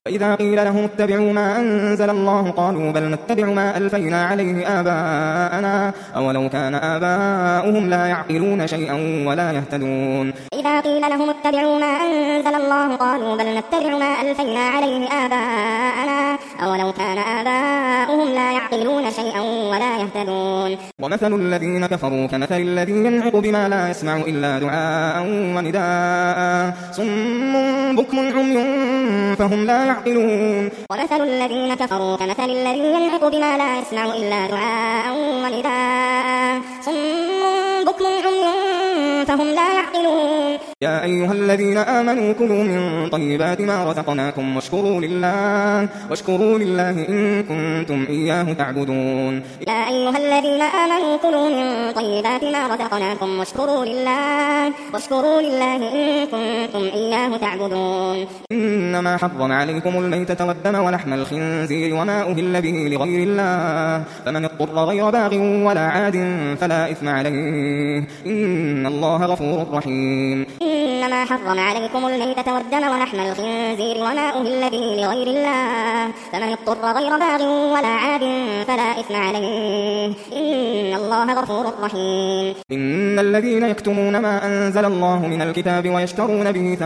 وإذا قيل لهم اتبعوا ما أنزل الله قالوا بل نتبع ما ألفينا عليه آباءنا أولو كان آباؤهم لا يعقلون شيئا ولا يهتدون إذا قيل لهم اتبعوا ما أنزل الله قالوا بل نتبع ما ألفينا عليه آباءنا أولو كان آباؤهم لا يعقلون شيئا ولا يهتدون ومثل الذين كفروا كمثل الذي ينعق بما لا يسمع إلا دعاء ونداء صم بكم عمي فهم لا يعقلون ومثل الذين كفروا كمثل الذي ينعق بما لا يسمع إلا دعاء ونداء صم بكم عمي فهم لا يعقلون يا أيها الذين آمنوا كلوا من طيبات ما رزقناكم واشكروا لله إن كنتم إياه تعبدون يا أيها الذين آمنوا كلوا من طيبات ما رزقناكم واشكروا لله إن كنتم إياه تعبدون إنما حرم عليكم الميتة والدم ولحم الخنزير وما أهل به لغير الله فمن اضطر غير باغ ولا عاد فلا إثم عليه إن الله غفور رحيم إنما حرم عليكم الميتة والدم ولحم الخنزير وما أهل به لغير الله فمن اضطر غير باغ ولا عاد فلا إثم عليه إن الله غفور رحيم إن الذين يكتمون ما أنزل الله من الكتاب ويشترون به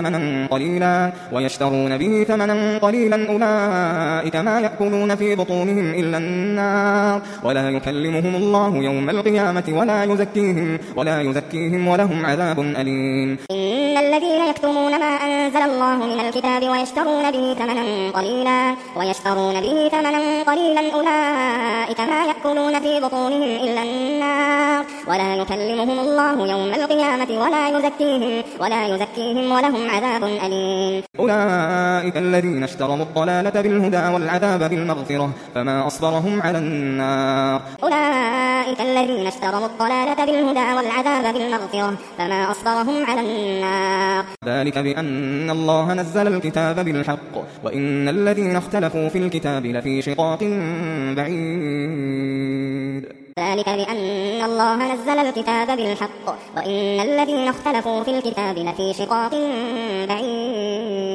ثمنا قليلا أولئك ما يأكلون في بطونهم إلا النار ولا يكلمهم الله يوم القيامة ولا يزكيهم ولهم عذاب أليم إن الذين يكتمون ما أنزل الله من الكتاب ويشترون به ثمنا قليلا أولئك ما يأكلون في بطونهم إلا النار ولا يكلمهم الله يوم القيامة ولا يزكيهم ولهم عذاب أليم أولئك الذين اشتروا الضلالة بالهدى والعذاب بالمغفرة فما أصبرهم على النار أولئك الذين اشتروا الضلالة بالهدى والعذاب بالمغفرة فما أصبرهم على النار ذلك بأن الله نزل الكتاب بالحق وإن الذين اختلفوا في الكتاب لفي شقاق بعيد ذلك بأن الله نزل الكتاب بالحق وإن الذين اختلفوا في الكتاب لفي شقاق بعيد